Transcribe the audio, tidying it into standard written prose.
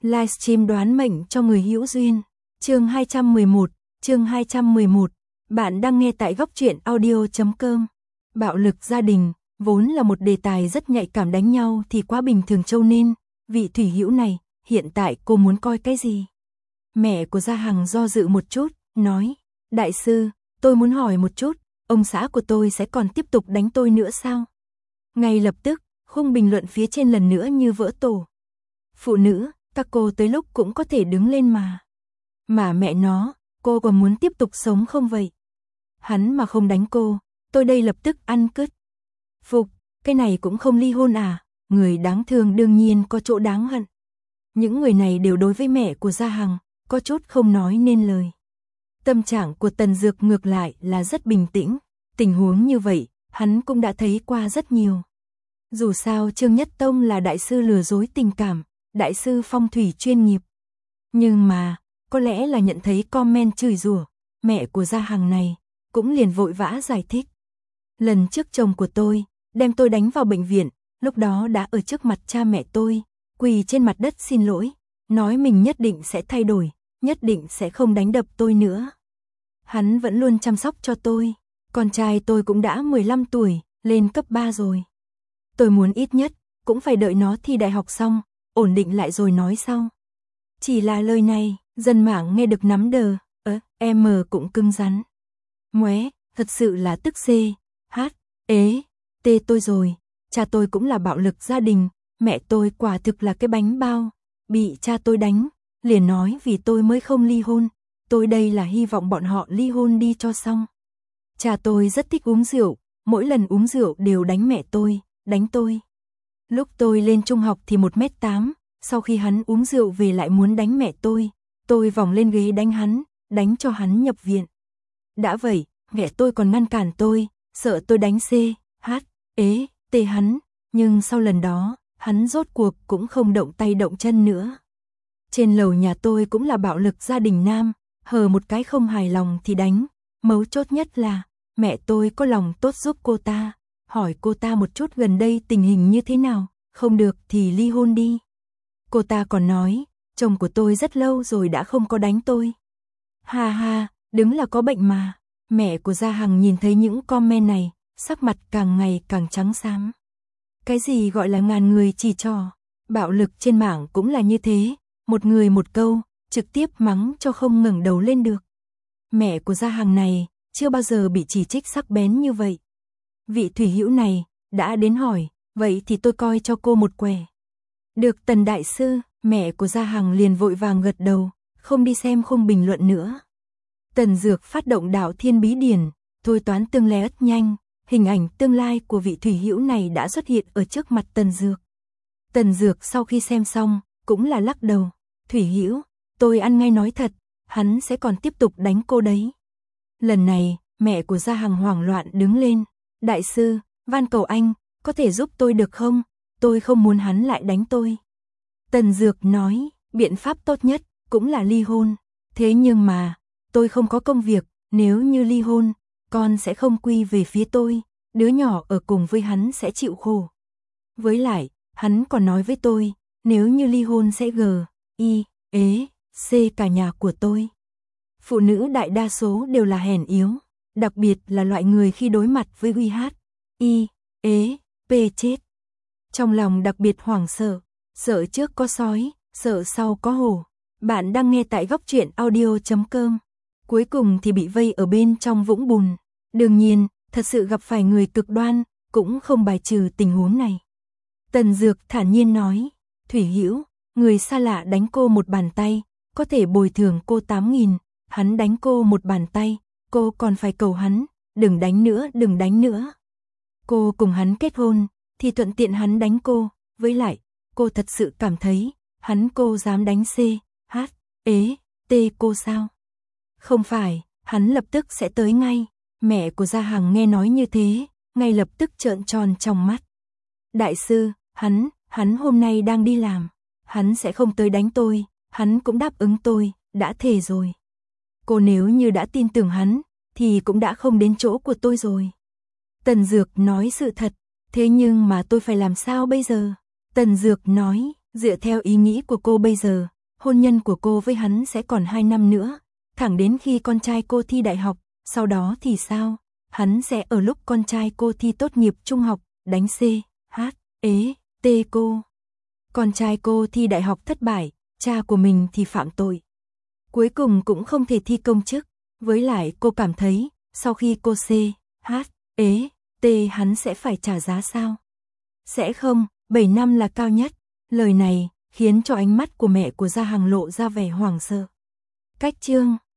Livestream đoán mệnh cho người hữu duyên. Chương 211. Bạn đang nghe tại góc truyện audio.com. Bạo lực gia đình vốn là một đề tài rất nhạy cảm, đánh nhau thì quá bình thường châu nên vị thủy hữu này, hiện tại cô muốn coi cái gì? Mẹ của Gia Hằng do dự một chút, nói: "Đại sư, tôi muốn hỏi một chút, ông xã của tôi sẽ còn tiếp tục đánh tôi nữa sao?" Ngay lập tức, khung bình luận phía trên lần nữa như vỡ tổ. Phụ nữ, các cô tới lúc cũng có thể đứng lên mà. Mà mẹ nó, cô còn muốn tiếp tục sống không vậy? Hắn mà không đánh cô, tôi đây lập tức ăn cứt. Phục, cái này cũng không ly hôn à? Người đáng thương đương nhiên có chỗ đáng hận. Những người này đều đối với mẹ của Gia Hằng, có chút không nói nên lời. Tâm trạng của Tần Dược ngược lại là rất bình tĩnh, tình huống như vậy, hắn cũng đã thấy qua rất nhiều. Dù sao Trương Nhất Tông là đại sư lừa dối tình cảm, đại sư phong thủy chuyên nghiệp. Nhưng mà, có lẽ là nhận thấy comment chửi rủa, mẹ của Gia Hằng này, cũng liền vội vã giải thích. Lần trước chồng của tôi, đem tôi đánh vào bệnh viện, lúc đó đã ở trước mặt cha mẹ tôi, quỳ trên mặt đất xin lỗi, nói mình nhất định sẽ thay đổi, nhất định sẽ không đánh đập tôi nữa. Hắn vẫn luôn chăm sóc cho tôi, con trai tôi cũng đã 15 tuổi, lên cấp 3 rồi. Tôi muốn ít nhất, cũng phải đợi nó thi đại học xong, ổn định lại rồi nói sau. Chỉ là lời này, dân mạng nghe được nắm đờ, em cũng cứng rắn. Ngoé, thật sự là tức tê tôi rồi, cha tôi cũng là bạo lực gia đình, mẹ tôi quả thực là cái bánh bao, bị cha tôi đánh, liền nói vì tôi mới không ly hôn, tôi đây là hy vọng bọn họ ly hôn đi cho xong. Cha tôi rất thích uống rượu, mỗi lần uống rượu đều đánh mẹ tôi, đánh tôi. Lúc tôi lên trung học thì 1m8, sau khi hắn uống rượu về lại muốn đánh mẹ tôi vòng lên ghế đánh hắn, đánh cho hắn nhập viện. Đã vậy, mẹ tôi còn ngăn cản tôi, sợ tôi đánh hắn, nhưng sau lần đó, hắn rốt cuộc cũng không động tay động chân nữa. Trên lầu nhà tôi cũng là bạo lực gia đình nam, hờ một cái không hài lòng thì đánh, mấu chốt nhất là, mẹ tôi có lòng tốt giúp cô ta, hỏi cô ta một chút gần đây tình hình như thế nào, không được thì ly hôn đi. Cô ta còn nói, chồng của tôi rất lâu rồi đã không có đánh tôi. Ha ha, đứng là có bệnh mà. Mẹ của Gia Hằng nhìn thấy những comment này, sắc mặt càng ngày càng trắng xám. Cái gì gọi là ngàn người chỉ trỏ, bạo lực trên mạng cũng là như thế, một người một câu, trực tiếp mắng cho không ngẩng đầu lên được. Mẹ của Gia Hằng này, chưa bao giờ bị chỉ trích sắc bén như vậy. Vị thủy hữu này, đã đến hỏi, vậy thì tôi coi cho cô một quẻ. Được Tần đại sư, mẹ của Gia Hằng liền vội vàng gật đầu, không đi xem không bình luận nữa. Tần Dược phát động đạo thiên bí điển, thôi toán tương lai rất nhanh, hình ảnh tương lai của vị thủy hữu này đã xuất hiện ở trước mặt Tần Dược. Tần Dược sau khi xem xong, cũng là lắc đầu, thủy hữu, tôi ăn ngay nói thật, hắn sẽ còn tiếp tục đánh cô đấy. Lần này, mẹ của Gia Hằng hoảng loạn đứng lên, đại sư, van cầu anh, có thể giúp tôi được không? Tôi không muốn hắn lại đánh tôi. Tần Dược nói, biện pháp tốt nhất, cũng là ly hôn. Thế nhưng mà, tôi không có công việc, nếu như ly hôn, con sẽ không quy về phía tôi, đứa nhỏ ở cùng với hắn sẽ chịu khổ. Với lại, hắn còn nói với tôi, nếu như ly hôn sẽ cả nhà của tôi. Phụ nữ đại đa số đều là hèn yếu, đặc biệt là loại người khi đối mặt với chết. Trong lòng đặc biệt hoảng sợ, sợ trước có sói, sợ sau có hổ. Bạn đang nghe tại góc truyện audio.com. Cuối cùng thì bị vây ở bên trong vũng bùn. Đương nhiên, thật sự gặp phải người cực đoan, cũng không bài trừ tình huống này. Tần Dược thản nhiên nói, thủy hữu, người xa lạ đánh cô một bàn tay, có thể bồi thường cô 8.000, hắn đánh cô một bàn tay, cô còn phải cầu hắn, đừng đánh nữa. Cô cùng hắn kết hôn, thì thuận tiện hắn đánh cô, với lại, cô thật sự cảm thấy, cô dám đánh cô sao? Không phải, hắn lập tức sẽ tới ngay. Mẹ của Gia Hằng nghe nói như thế, ngay lập tức trợn tròn trong mắt. Đại sư, hắn hôm nay đang đi làm, hắn sẽ không tới đánh tôi, hắn cũng đáp ứng tôi, đã thề rồi. Cô nếu như đã tin tưởng hắn, thì cũng đã không đến chỗ của tôi rồi. Tần Dược nói sự thật, thế nhưng mà tôi phải làm sao bây giờ? Tần Dược nói, dựa theo ý nghĩ của cô bây giờ, hôn nhân của cô với hắn sẽ còn 2 năm nữa, thẳng đến khi con trai cô thi đại học, sau đó thì sao? Hắn sẽ ở lúc con trai cô thi tốt nghiệp trung học, đánh C, H, ế, T cô. Con trai cô thi đại học thất bại, cha của mình thì phạm tội. Cuối cùng cũng không thể thi công chức, với lại cô cảm thấy, sau khi cô C, H, ế, T hắn sẽ phải trả giá sao? Sẽ không, 7 năm là cao nhất. Lời này khiến cho ánh mắt của mẹ của Gia Hằng lộ ra vẻ hoảng sợ. Cách chương